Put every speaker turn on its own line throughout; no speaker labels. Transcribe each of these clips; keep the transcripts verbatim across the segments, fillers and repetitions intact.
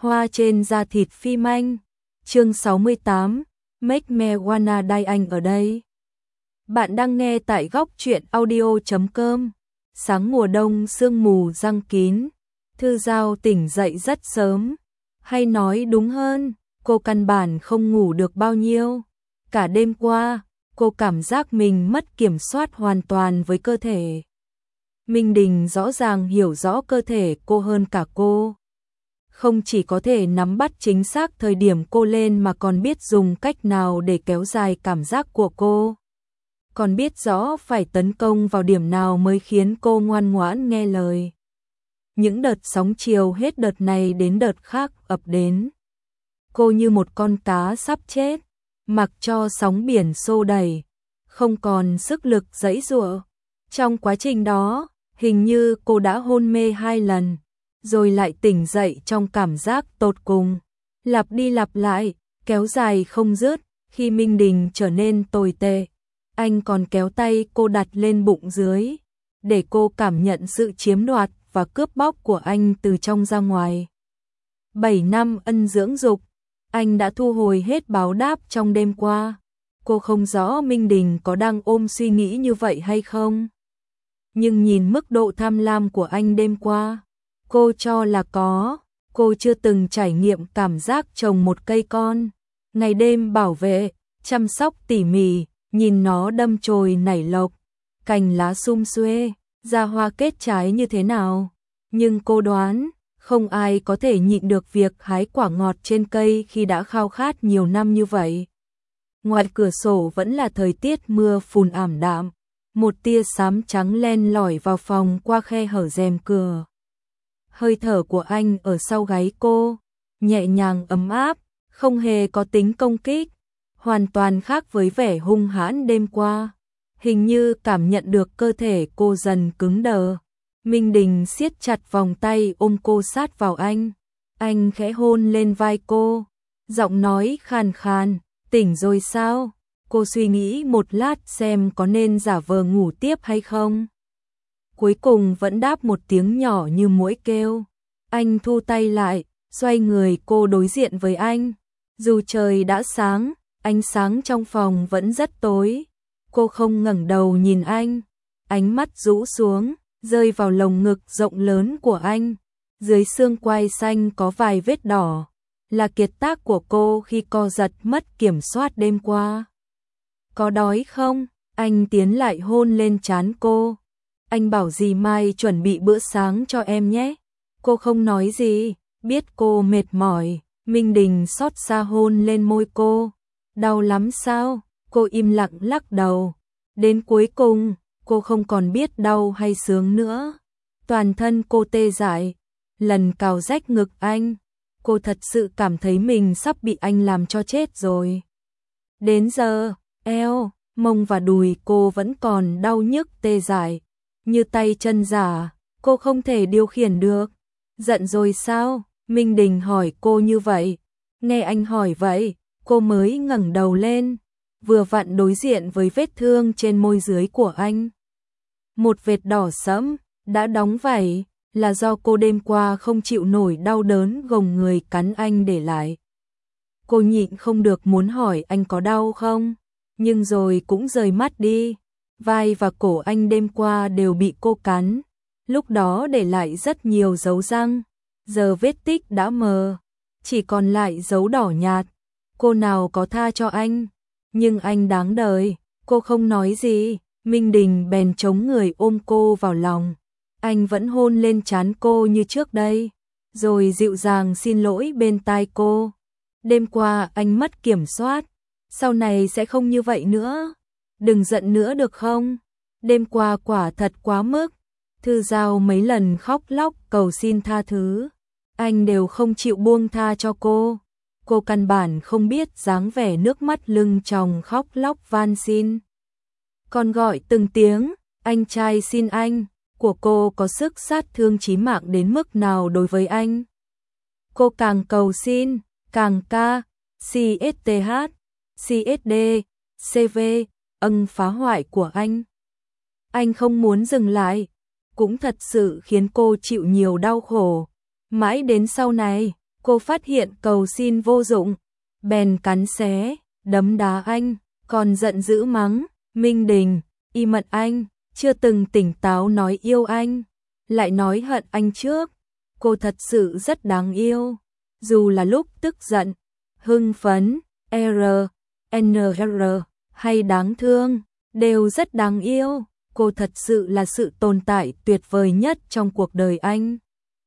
Hoa trên da thịt phim anh. Chương sáu mươi tám, Make Me Wanna Die anh ở đây. Bạn đang nghe tại góc truyện audio chấm com. Sáng mùa đông sương mù giăng kín, Thư Giao tỉnh dậy rất sớm, hay nói đúng hơn, cô căn bản không ngủ được bao nhiêu. Cả đêm qua, cô cảm giác mình mất kiểm soát hoàn toàn với cơ thể. Minh Đình rõ ràng hiểu rõ cơ thể cô hơn cả cô. Không chỉ có thể nắm bắt chính xác thời điểm cô lên mà còn biết dùng cách nào để kéo dài cảm giác của cô. Còn biết rõ phải tấn công vào điểm nào mới khiến cô ngoan ngoãn nghe lời. Những đợt sóng chiều hết đợt này đến đợt khác ập đến. Cô như một con cá sắp chết, mặc cho sóng biển xô đẩy, không còn sức lực giãy giụa. Trong quá trình đó, hình như cô đã hôn mê hai lần, rồi lại tỉnh dậy trong cảm giác tột cùng, lặp đi lặp lại, kéo dài không dứt. Khi Minh Đình trở nên tồi tệ, anh còn kéo tay cô đặt lên bụng dưới, để cô cảm nhận sự chiếm đoạt và cướp bóc của anh từ trong ra ngoài. Bảy năm ân dưỡng dục, anh đã thu hồi hết báo đáp trong đêm qua. Cô không rõ Minh Đình có đang ôm suy nghĩ như vậy hay không. Nhưng nhìn mức độ tham lam của anh đêm qua, cô cho là có. Cô chưa từng trải nghiệm cảm giác trồng một cây con, ngày đêm bảo vệ, chăm sóc tỉ mỉ, nhìn nó đâm chồi nảy lộc, cành lá sum xuê, ra hoa kết trái như thế nào. Nhưng cô đoán, không ai có thể nhịn được việc hái quả ngọt trên cây khi đã khao khát nhiều năm như vậy. Ngoài cửa sổ vẫn là thời tiết mưa phùn ảm đạm, một tia xám trắng len lỏi vào phòng qua khe hở rèm cửa. Hơi thở của anh ở sau gáy cô, nhẹ nhàng ấm áp, không hề có tính công kích, hoàn toàn khác với vẻ hung hãn đêm qua. Hình như cảm nhận được cơ thể cô dần cứng đờ, Minh Đình siết chặt vòng tay ôm cô sát vào anh. Anh khẽ hôn lên vai cô, giọng nói khàn khàn, tỉnh rồi sao? Cô suy nghĩ một lát xem có nên giả vờ ngủ tiếp hay không. Cuối cùng vẫn đáp một tiếng nhỏ như muỗi kêu. Anh thu tay lại, xoay người cô đối diện với anh. Dù trời đã sáng, ánh sáng trong phòng vẫn rất tối. Cô không ngẩng đầu nhìn anh, ánh mắt rũ xuống, rơi vào lồng ngực rộng lớn của anh. Dưới xương quai xanh có vài vết đỏ, là kiệt tác của cô khi co giật mất kiểm soát đêm qua. Có đói không? Anh tiến lại hôn lên trán cô. Anh bảo dì mai chuẩn bị bữa sáng cho em nhé. Cô không nói gì, biết cô mệt mỏi. Minh Đình xót xa hôn lên môi cô. Đau lắm sao? Cô im lặng lắc đầu. Đến cuối cùng, cô không còn biết đau hay sướng nữa. Toàn thân cô tê dại. Lần cào rách ngực anh, cô thật sự cảm thấy mình sắp bị anh làm cho chết rồi. Đến giờ, eo, mông và đùi cô vẫn còn đau nhức tê dại, như tay chân giả, cô không thể điều khiển được. Giận rồi sao? Minh Đình hỏi cô như vậy. Nghe anh hỏi vậy, cô mới ngẩng đầu lên, vừa vặn đối diện với vết thương trên môi dưới của anh. Một vệt đỏ sẫm, đã đóng vảy, là do cô đêm qua không chịu nổi đau đớn gồng người cắn anh để lại. Cô nhịn không được muốn hỏi anh có đau không, nhưng rồi cũng rời mắt đi. Vai và cổ anh đêm qua đều bị cô cắn, lúc đó để lại rất nhiều dấu răng. Giờ vết tích đã mờ, chỉ còn lại dấu đỏ nhạt. Cô nào có tha cho anh, nhưng anh đáng đời. Cô không nói gì, Minh Đình bèn chống người ôm cô vào lòng. Anh vẫn hôn lên trán cô như trước đây, rồi dịu dàng xin lỗi bên tai cô. Đêm qua anh mất kiểm soát, sau này sẽ không như vậy nữa. Đừng giận nữa được không? Đêm qua quả thật quá mức. Thư Giao mấy lần khóc lóc cầu xin tha thứ, anh đều không chịu buông tha cho cô. Cô căn bản không biết dáng vẻ nước mắt lưng tròng khóc lóc van xin. Còn gọi từng tiếng, anh trai xin anh, của cô có sức sát thương chí mạng đến mức nào đối với anh. Cô càng cầu xin, càng ca, xê ét tê hát, xê ét đê, xê vê, ân phá hoại của anh. Anh không muốn dừng lại, cũng thật sự khiến cô chịu nhiều đau khổ. Mãi đến sau này, Cô phát hiện cầu xin vô dụng, bèn cắn xé, đấm đá anh, còn giận dữ mắng, Minh Đình, y mật anh, chưa từng tỉnh táo nói yêu anh, lại nói hận anh trước. Cô thật sự rất đáng yêu, dù là lúc tức giận, hưng phấn, R, N R hay đáng thương, đều rất đáng yêu. Cô thật sự là sự tồn tại tuyệt vời nhất trong cuộc đời anh.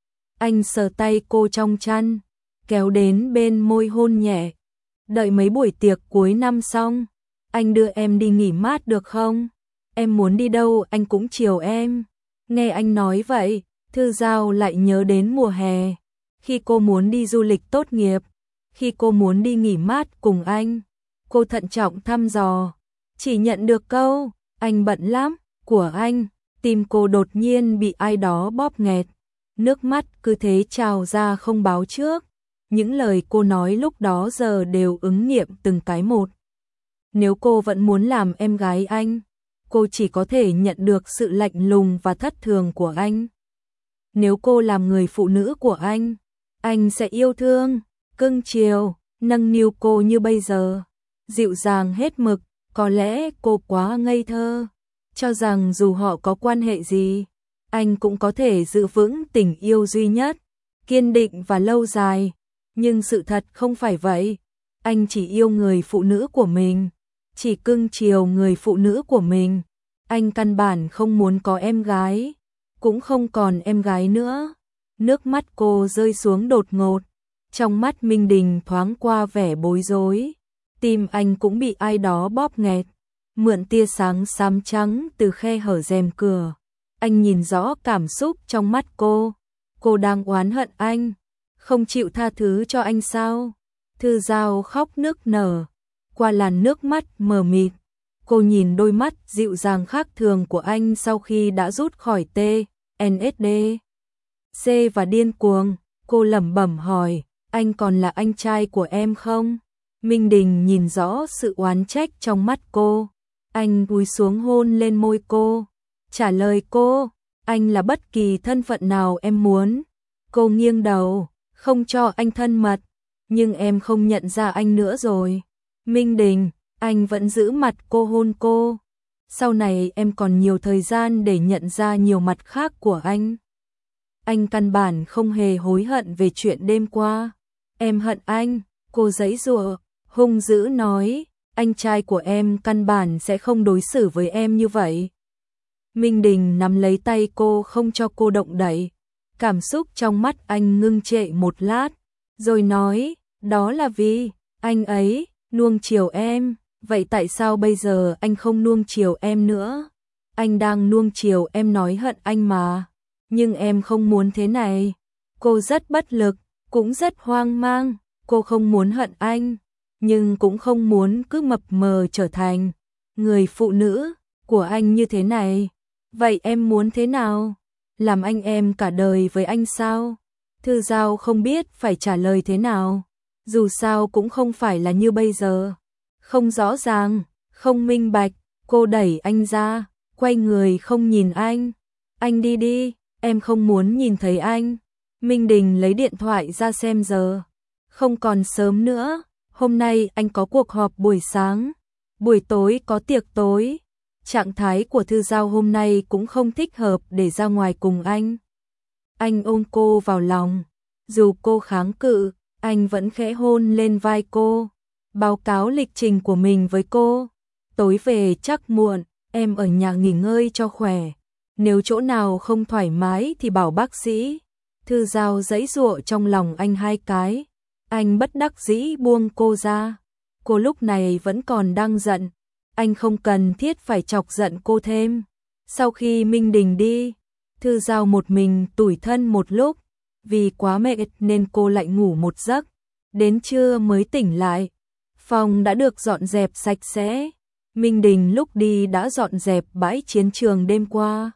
Anh sờ tay cô trong chăn, kéo đến bên môi hôn nhẹ. Đợi mấy buổi tiệc cuối năm xong, anh đưa em đi nghỉ mát được không? Em muốn đi đâu anh cũng chiều em. Nghe anh nói vậy, Thư Giao lại nhớ đến mùa hè, khi cô muốn đi du lịch tốt nghiệp, khi cô muốn đi nghỉ mát cùng anh. Cô thận trọng thăm dò, chỉ nhận được câu, anh bận lắm, của anh. Tim cô đột nhiên bị ai đó bóp nghẹt, nước mắt cứ thế trào ra không báo trước. Những lời cô nói lúc đó giờ đều ứng nghiệm từng cái một. Nếu cô vẫn muốn làm em gái anh, cô chỉ có thể nhận được sự lạnh lùng và thất thường của anh. Nếu cô làm người phụ nữ của anh, anh sẽ yêu thương, cưng chiều, nâng niu cô như bây giờ, dịu dàng hết mực. Có lẽ cô quá ngây thơ, cho rằng dù họ có quan hệ gì, anh cũng có thể giữ vững tình yêu duy nhất, kiên định và lâu dài. Nhưng sự thật không phải vậy. Anh chỉ yêu người phụ nữ của mình, chỉ cưng chiều người phụ nữ của mình. Anh căn bản không muốn có em gái, cũng không còn em gái nữa. Nước mắt cô rơi xuống đột ngột, trong mắt Minh Đình thoáng qua vẻ bối rối. Tim anh cũng bị ai đó bóp nghẹt, mượn tia sáng xám trắng từ khe hở rèm cửa. Anh nhìn rõ cảm xúc trong mắt cô. Cô đang oán hận anh, không chịu tha thứ cho anh sao? Thư Giao khóc nức nở, qua làn nước mắt mờ mịt. Cô nhìn đôi mắt dịu dàng khác thường của anh sau khi đã rút khỏi T, N S D, C và điên cuồng. Cô lẩm bẩm hỏi, anh còn là anh trai của em không? Minh Đình nhìn rõ sự oán trách trong mắt cô. Anh cúi xuống hôn lên môi cô, trả lời cô, anh là bất kỳ thân phận nào em muốn. Cô nghiêng đầu, không cho anh thân mật, nhưng em không nhận ra anh nữa rồi. Minh Đình, anh vẫn giữ mặt cô hôn cô. Sau này em còn nhiều thời gian để nhận ra nhiều mặt khác của anh. Anh căn bản không hề hối hận về chuyện đêm qua. Em hận anh, cô giãy giụa, hung dữ nói, anh trai của em căn bản sẽ không đối xử với em như vậy. Minh Đình nắm lấy tay cô không cho cô động đậy. Cảm xúc trong mắt anh ngưng trệ một lát, rồi nói, đó là vì anh ấy nuông chiều em. Vậy tại sao bây giờ anh không nuông chiều em nữa? Anh đang nuông chiều em nói hận anh mà. Nhưng em không muốn thế này. Cô rất bất lực, cũng rất hoang mang. Cô không muốn hận anh, nhưng cũng không muốn cứ mập mờ trở thành người phụ nữ của anh như thế này. Vậy em muốn thế nào? Làm anh em cả đời với anh sao? Thư Giao không biết phải trả lời thế nào. Dù sao cũng không phải là như bây giờ. Không rõ ràng, không minh bạch. Cô đẩy anh ra, quay người không nhìn anh. Anh đi đi, em không muốn nhìn thấy anh. Minh Đình lấy điện thoại ra xem giờ. Không còn sớm nữa, hôm nay anh có cuộc họp buổi sáng, buổi tối có tiệc tối. Trạng thái của Thư Giao hôm nay cũng không thích hợp để ra ngoài cùng anh. Anh ôm cô vào lòng, dù cô kháng cự, anh vẫn khẽ hôn lên vai cô, báo cáo lịch trình của mình với cô. Tối về chắc muộn, em ở nhà nghỉ ngơi cho khỏe. Nếu chỗ nào không thoải mái thì bảo bác sĩ. Thư Giao giãy giụa trong lòng anh hai cái. Anh bất đắc dĩ buông cô ra. Cô lúc này vẫn còn đang giận. Anh không cần thiết phải chọc giận cô thêm. Sau khi Minh Đình đi, Thư Giao một mình tủi thân một lúc. Vì quá mệt nên cô lại ngủ một giấc. Đến trưa mới tỉnh lại. Phòng đã được dọn dẹp sạch sẽ. Minh Đình lúc đi đã dọn dẹp bãi chiến trường đêm qua.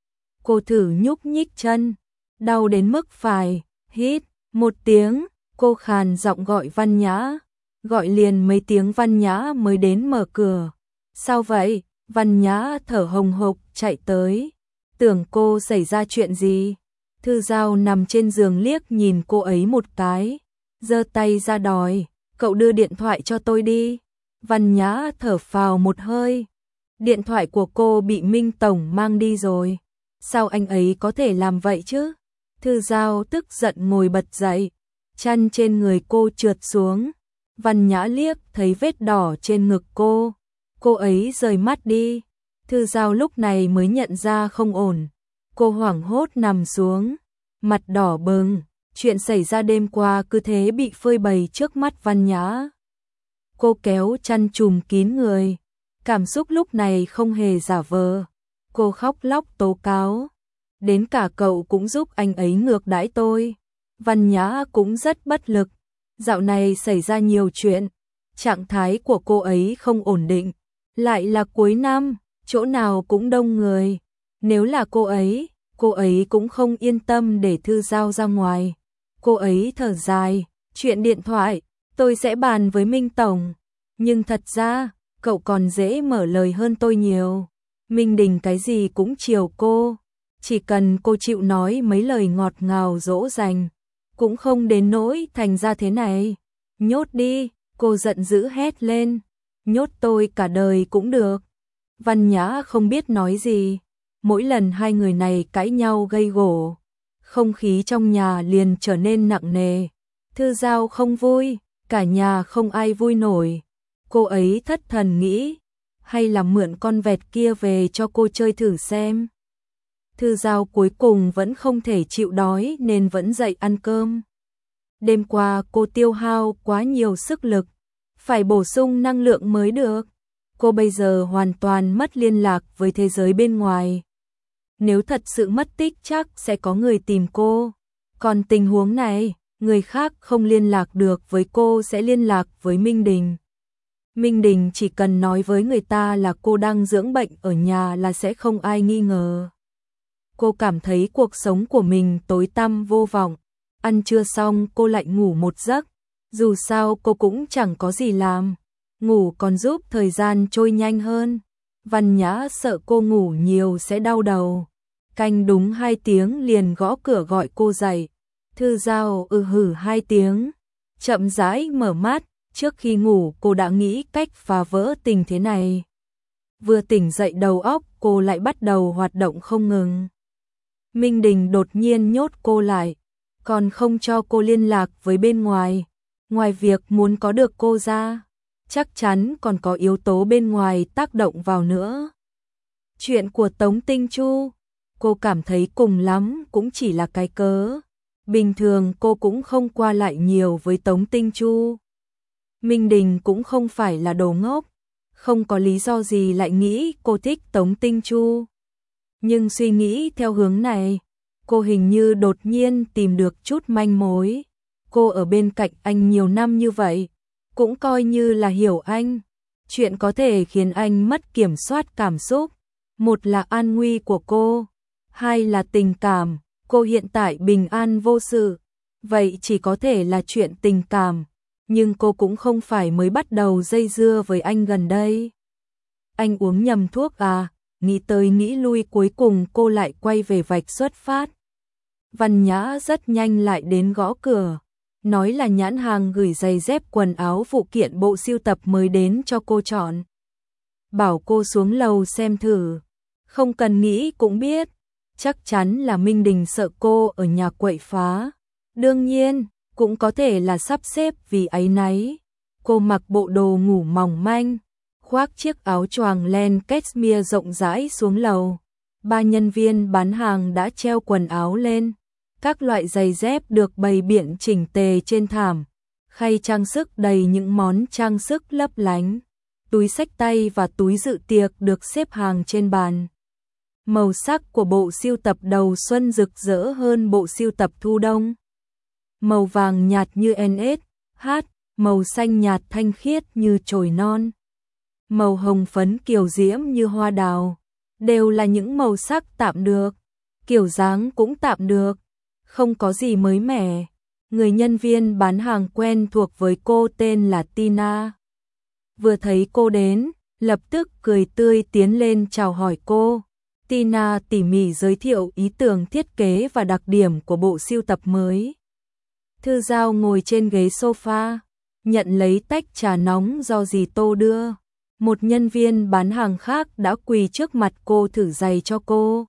Cô thử nhúc nhích chân, đau đến mức phải hít một tiếng. Cô khàn giọng gọi Văn Nhã, gọi liền mấy tiếng Văn Nhã mới đến mở cửa. Sao vậy? Văn Nhã thở hồng hộc chạy tới. Tưởng cô xảy ra chuyện gì? Thư Giao nằm trên giường liếc nhìn cô ấy một cái, giơ tay ra đòi, cậu đưa điện thoại cho tôi đi. Văn Nhã thở phào một hơi. Điện thoại của cô bị Minh Tổng mang đi rồi. Sao anh ấy có thể làm vậy chứ? Thư Giao tức giận ngồi bật dậy, chăn trên người cô trượt xuống. Văn Nhã liếc thấy vết đỏ trên ngực cô. Cô ấy rời mắt đi. Thư Giao lúc này mới nhận ra không ổn. Cô hoảng hốt nằm xuống, mặt đỏ bừng. Chuyện xảy ra đêm qua cứ thế bị phơi bày trước mắt Văn Nhã. Cô kéo chăn trùm kín người. Cảm xúc lúc này không hề giả vờ. Cô khóc lóc tố cáo. Đến cả cậu cũng giúp anh ấy ngược đãi tôi. Văn Nhã cũng rất bất lực. Dạo này xảy ra nhiều chuyện. Trạng thái của cô ấy không ổn định. Lại là cuối năm, chỗ nào cũng đông người. Nếu là cô ấy, cô ấy cũng không yên tâm để Thư Giao ra ngoài. Cô ấy thở dài, chuyện điện thoại, tôi sẽ bàn với Minh Tổng. Nhưng thật ra, cậu còn dễ mở lời hơn tôi nhiều. Minh Đình cái gì cũng chiều cô. Chỉ cần cô chịu nói mấy lời ngọt ngào dỗ dành, cũng không đến nỗi thành ra thế này. Nhốt đi, cô giận dữ hét lên. Nhốt tôi cả đời cũng được. Văn Nhã không biết nói gì. Mỗi lần hai người này cãi nhau gây gổ, không khí trong nhà liền trở nên nặng nề. Thư Giao không vui, cả nhà không ai vui nổi. Cô ấy thất thần nghĩ, hay là mượn con vẹt kia về cho cô chơi thử xem. Thư Giao cuối cùng vẫn không thể chịu đói nên vẫn dậy ăn cơm. Đêm qua cô tiêu hao quá nhiều sức lực, phải bổ sung năng lượng mới được. Cô bây giờ hoàn toàn mất liên lạc với thế giới bên ngoài. Nếu thật sự mất tích chắc sẽ có người tìm cô. Còn tình huống này, người khác không liên lạc được với cô sẽ liên lạc với Minh Đình. Minh Đình chỉ cần nói với người ta là cô đang dưỡng bệnh ở nhà là sẽ không ai nghi ngờ. Cô cảm thấy cuộc sống của mình tối tăm vô vọng. Ăn trưa xong cô lại ngủ một giấc. Dù sao cô cũng chẳng có gì làm. Ngủ còn giúp thời gian trôi nhanh hơn. Văn Nhã sợ cô ngủ nhiều sẽ đau đầu. Canh đúng hai tiếng liền gõ cửa gọi cô dậy. Thư Giao ừ hử hai tiếng, chậm rãi mở mắt. Trước khi ngủ cô đã nghĩ cách phá vỡ tình thế này. Vừa tỉnh dậy đầu óc cô lại bắt đầu hoạt động không ngừng. Minh Đình đột nhiên nhốt cô lại, còn không cho cô liên lạc với bên ngoài. Ngoài việc muốn có được cô ra, chắc chắn còn có yếu tố bên ngoài tác động vào nữa. Chuyện của Tống Tinh Chu, cô cảm thấy cùng lắm cũng chỉ là cái cớ. Bình thường cô cũng không qua lại nhiều với Tống Tinh Chu. Minh Đình cũng không phải là đồ ngốc, không có lý do gì lại nghĩ cô thích Tống Tinh Chu. Nhưng suy nghĩ theo hướng này, cô hình như đột nhiên tìm được chút manh mối. Cô ở bên cạnh anh nhiều năm như vậy, cũng coi như là hiểu anh. Chuyện có thể khiến anh mất kiểm soát cảm xúc. Một là an nguy của cô, hai là tình cảm. Cô hiện tại bình an vô sự, vậy chỉ có thể là chuyện tình cảm. Nhưng cô cũng không phải mới bắt đầu dây dưa với anh gần đây. Anh uống nhầm thuốc à? Nghĩ tới nghĩ lui cuối cùng cô lại quay về vạch xuất phát. Văn Nhã rất nhanh lại đến gõ cửa, nói là nhãn hàng gửi giày dép quần áo phụ kiện bộ sưu tập mới đến cho cô chọn. Bảo cô xuống lầu xem thử. Không cần nghĩ cũng biết, chắc chắn là Minh Đình sợ cô ở nhà quậy phá. Đương nhiên, cũng có thể là sắp xếp vì áy náy. Cô mặc bộ đồ ngủ mỏng manh, khoác chiếc áo choàng len cashmere rộng rãi xuống lầu. Ba nhân viên bán hàng đã treo quần áo lên. Các loại giày dép được bày biện chỉnh tề trên thảm. Khay trang sức đầy những món trang sức lấp lánh. Túi xách tay và túi dự tiệc được xếp hàng trên bàn. Màu sắc của bộ sưu tập đầu xuân rực rỡ hơn bộ sưu tập thu đông. Màu vàng nhạt như en ét, hát, màu xanh nhạt thanh khiết như chồi non. Màu hồng phấn kiều diễm như hoa đào, đều là những màu sắc tạm được, kiểu dáng cũng tạm được, không có gì mới mẻ. Người nhân viên bán hàng quen thuộc với cô tên là Tina. Vừa thấy cô đến, lập tức cười tươi tiến lên chào hỏi cô. Tina tỉ mỉ giới thiệu ý tưởng thiết kế và đặc điểm của bộ sưu tập mới. Thư Giao ngồi trên ghế sofa, nhận lấy tách trà nóng do dì Tô đưa. Một nhân viên bán hàng khác đã quỳ trước mặt cô thử giày cho cô.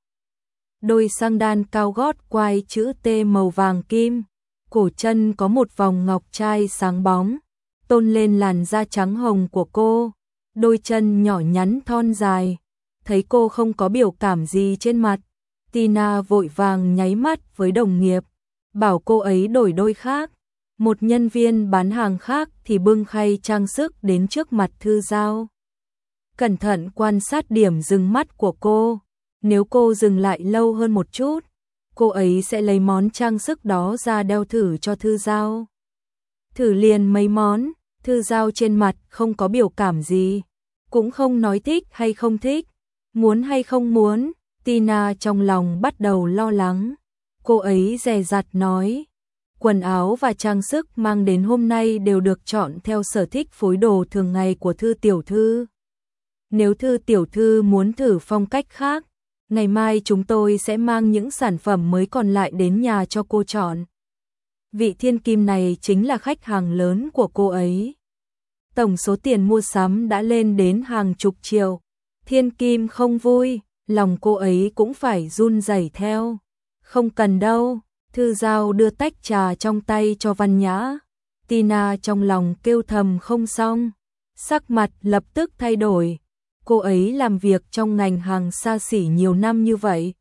Đôi xăng đan cao gót quai chữ T màu vàng kim, cổ chân có một vòng ngọc trai sáng bóng, tôn lên làn da trắng hồng của cô. Đôi chân nhỏ nhắn thon dài. Thấy cô không có biểu cảm gì trên mặt, Tina vội vàng nháy mắt với đồng nghiệp, bảo cô ấy đổi đôi khác. Một nhân viên bán hàng khác thì bưng khay trang sức đến trước mặt Thư Giao. Cẩn thận quan sát điểm dừng mắt của cô. Nếu cô dừng lại lâu hơn một chút, cô ấy sẽ lấy món trang sức đó ra đeo thử cho Thư Giao. Thử liền mấy món, Thư Giao trên mặt không có biểu cảm gì, cũng không nói thích hay không thích, muốn hay không muốn. Tina trong lòng bắt đầu lo lắng. Cô ấy dè dặt nói, quần áo và trang sức mang đến hôm nay đều được chọn theo sở thích phối đồ thường ngày của Thư tiểu thư. Nếu Thư tiểu thư muốn thử phong cách khác, ngày mai chúng tôi sẽ mang những sản phẩm mới còn lại đến nhà cho cô chọn. Vị thiên kim này chính là khách hàng lớn của cô ấy. Tổng số tiền mua sắm đã lên đến hàng chục triệu. Thiên kim không vui, lòng cô ấy cũng phải run rẩy theo. Không cần đâu. Thư Giao đưa tách trà trong tay cho Văn Nhã. Tina trong lòng kêu thầm không xong, sắc mặt lập tức thay đổi. Cô ấy làm việc trong ngành hàng xa xỉ nhiều năm như vậy,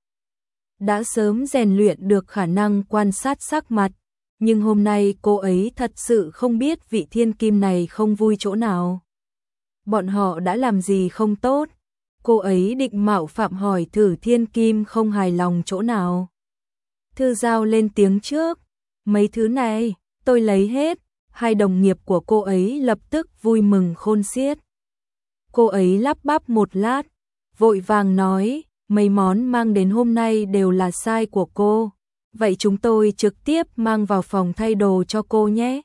đã sớm rèn luyện được khả năng quan sát sắc mặt, nhưng hôm nay cô ấy thật sự không biết vị thiên kim này không vui chỗ nào. Bọn họ đã làm gì không tốt? Cô ấy định mạo phạm hỏi thử thiên kim không hài lòng chỗ nào. Thư Giao lên tiếng trước, mấy thứ này, tôi lấy hết. Hai đồng nghiệp của cô ấy lập tức vui mừng khôn xiết. Cô ấy lắp bắp một lát, vội vàng nói, mấy món mang đến hôm nay đều là size của cô. Vậy chúng tôi trực tiếp mang vào phòng thay đồ cho cô nhé.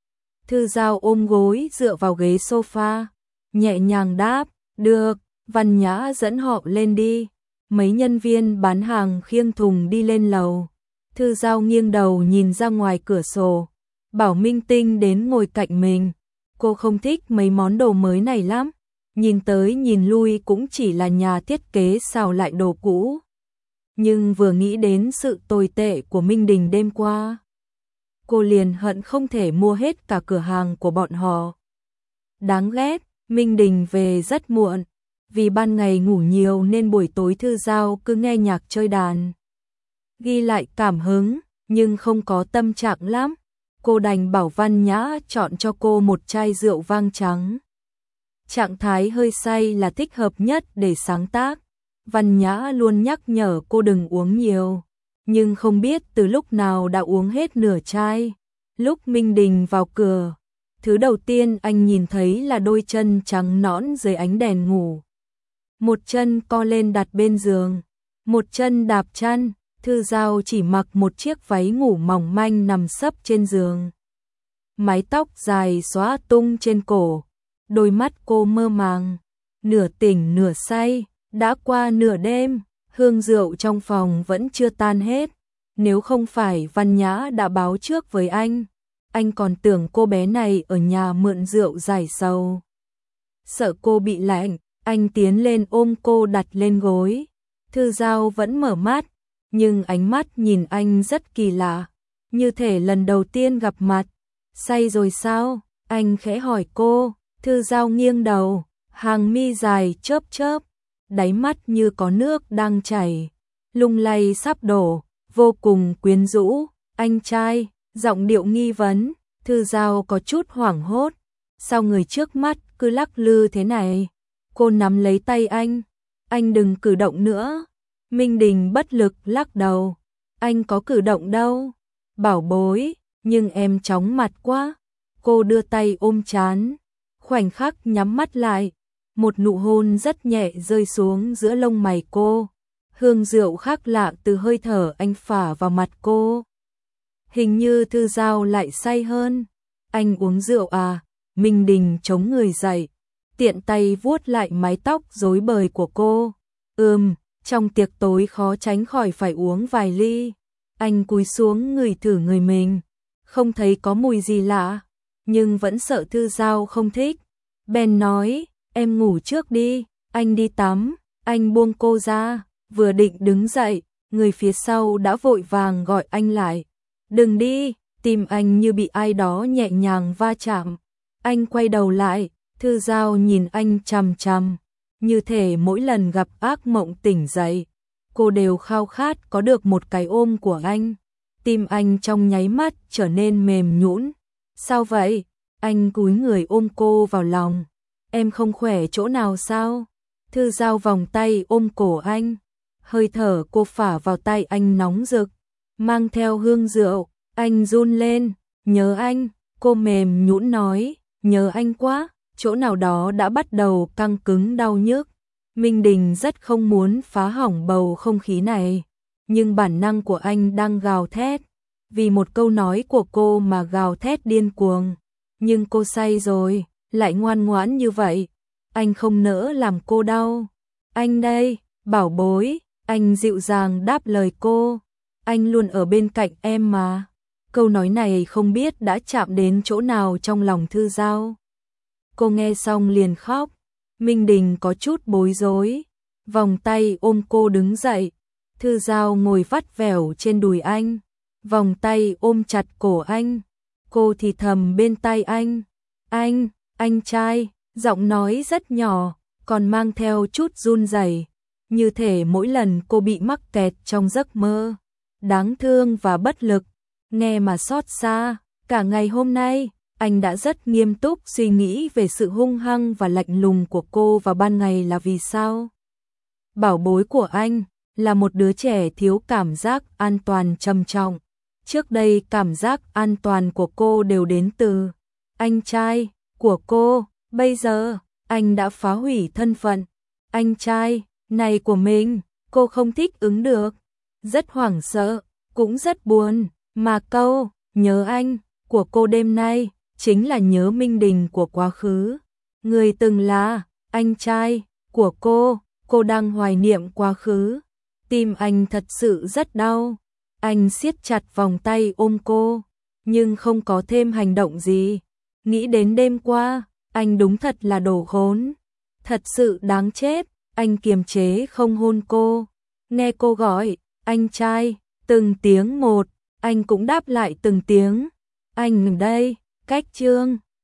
Thư Giao ôm gối dựa vào ghế sofa, nhẹ nhàng đáp, được. Văn Nhã dẫn họ lên đi. Mấy nhân viên bán hàng khiêng thùng đi lên lầu. Thư Giao nghiêng đầu nhìn ra ngoài cửa sổ, bảo Minh Tinh đến ngồi cạnh mình. Cô không thích mấy món đồ mới này lắm, nhìn tới nhìn lui cũng chỉ là nhà thiết kế xào lại đồ cũ. Nhưng vừa nghĩ đến sự tồi tệ của Minh Đình đêm qua, cô liền hận không thể mua hết cả cửa hàng của bọn họ. Đáng ghét, Minh Đình về rất muộn, vì ban ngày ngủ nhiều nên buổi tối Thư Giao cứ nghe nhạc chơi đàn. Ghi lại cảm hứng, nhưng không có tâm trạng lắm. Cô đành bảo Văn Nhã chọn cho cô một chai rượu vang trắng. Trạng thái hơi say là thích hợp nhất để sáng tác. Văn Nhã luôn nhắc nhở cô đừng uống nhiều, nhưng không biết từ lúc nào đã uống hết nửa chai. Lúc Minh Đình vào cửa, thứ đầu tiên anh nhìn thấy là đôi chân trắng nõn dưới ánh đèn ngủ. Một chân co lên đặt bên giường, một chân đạp chăn. Thư Giao chỉ mặc một chiếc váy ngủ mỏng manh nằm sấp trên giường. Mái tóc dài xõa tung trên cổ, đôi mắt cô mơ màng, nửa tỉnh nửa say. Đã qua nửa đêm, hương rượu trong phòng vẫn chưa tan hết. Nếu không phải Văn Nhã đã báo trước với anh, anh còn tưởng cô bé này ở nhà mượn rượu giải sầu. Sợ cô bị lạnh, anh tiến lên ôm cô đặt lên gối. Thư Giao vẫn mở mắt, nhưng ánh mắt nhìn anh rất kỳ lạ, như thể lần đầu tiên gặp mặt. Say rồi sao? Anh khẽ hỏi cô. Thư Giao nghiêng đầu, hàng mi dài chớp chớp, đáy mắt như có nước đang chảy, lung lay sắp đổ, vô cùng quyến rũ. Anh trai, giọng điệu nghi vấn. Thư Giao có chút hoảng hốt, sao người trước mắt cứ lắc lư thế này? Cô nắm lấy tay anh, anh đừng cử động nữa. Minh Đình bất lực lắc đầu, anh có cử động đâu, bảo bối, nhưng em chóng mặt quá. Cô đưa tay ôm trán, khoảnh khắc nhắm mắt lại, một nụ hôn rất nhẹ rơi xuống giữa lông mày cô. Hương rượu khác lạ từ hơi thở anh phả vào mặt cô. Hình như Thư Giao lại say hơn. Anh uống rượu à? Minh Đình chống người dậy, tiện tay vuốt lại mái tóc rối bời của cô. Ừm, trong tiệc tối khó tránh khỏi phải uống vài ly. Anh cúi xuống ngửi thử người mình, không thấy có mùi gì lạ, nhưng vẫn sợ Thư Giao không thích. Bèn nói, em ngủ trước đi, anh đi tắm. Anh buông cô ra, vừa định đứng dậy, người phía sau đã vội vàng gọi anh lại. Đừng đi, tim anh như bị ai đó nhẹ nhàng va chạm. Anh quay đầu lại, Thư Giao nhìn anh chằm chằm, như thể mỗi lần gặp ác mộng tỉnh dậy, cô đều khao khát có được một cái ôm của anh. Tim anh trong nháy mắt trở nên mềm nhũn. Sao vậy? Anh cúi người ôm cô vào lòng. Em không khỏe chỗ nào sao? Thư Giao vòng tay ôm cổ anh. Hơi thở cô phả vào tay anh nóng rực, mang theo hương rượu. Anh run lên. Nhớ anh. Cô mềm nhũn nói. Nhớ anh quá. Chỗ nào đó đã bắt đầu căng cứng đau nhức. Minh Đình rất không muốn phá hỏng bầu không khí này, nhưng bản năng của anh đang gào thét. Vì một câu nói của cô mà gào thét điên cuồng. Nhưng cô say rồi, lại ngoan ngoãn như vậy. Anh không nỡ làm cô đau. Anh đây, bảo bối. Anh dịu dàng đáp lời cô. Anh luôn ở bên cạnh em mà. Câu nói này không biết đã chạm đến chỗ nào trong lòng Thư Giao. Cô nghe xong liền khóc. Minh Đình có chút bối rối, vòng tay ôm cô đứng dậy. Thư Giao ngồi vắt vẻo trên đùi anh, vòng tay ôm chặt cổ anh. Cô thì thầm bên tai anh. Anh, anh trai, giọng nói rất nhỏ, còn mang theo chút run rẩy, như thể mỗi lần cô bị mắc kẹt trong giấc mơ. Đáng thương và bất lực, nghe mà xót xa. Cả ngày hôm nay, anh đã rất nghiêm túc suy nghĩ về sự hung hăng và lạnh lùng của cô vào ban ngày là vì sao. Bảo bối của anh là một đứa trẻ thiếu cảm giác an toàn trầm trọng. Trước đây cảm giác an toàn của cô đều đến từ anh trai của cô. Bây giờ, anh đã phá hủy thân phận anh trai này của mình. Cô không thích ứng được, rất hoảng sợ, cũng rất buồn. Mà câu nhớ anh của cô đêm nay chính là nhớ Minh Đình của quá khứ. Người từng là anh trai của cô. Cô đang hoài niệm quá khứ. Tim anh thật sự rất đau. Anh siết chặt vòng tay ôm cô, nhưng không có thêm hành động gì. Nghĩ đến đêm qua, anh đúng thật là đồ khốn. Thật sự đáng chết. Anh kiềm chế không hôn cô. Nghe cô gọi anh trai từng tiếng một, anh cũng đáp lại từng tiếng. Anh đây, cách chương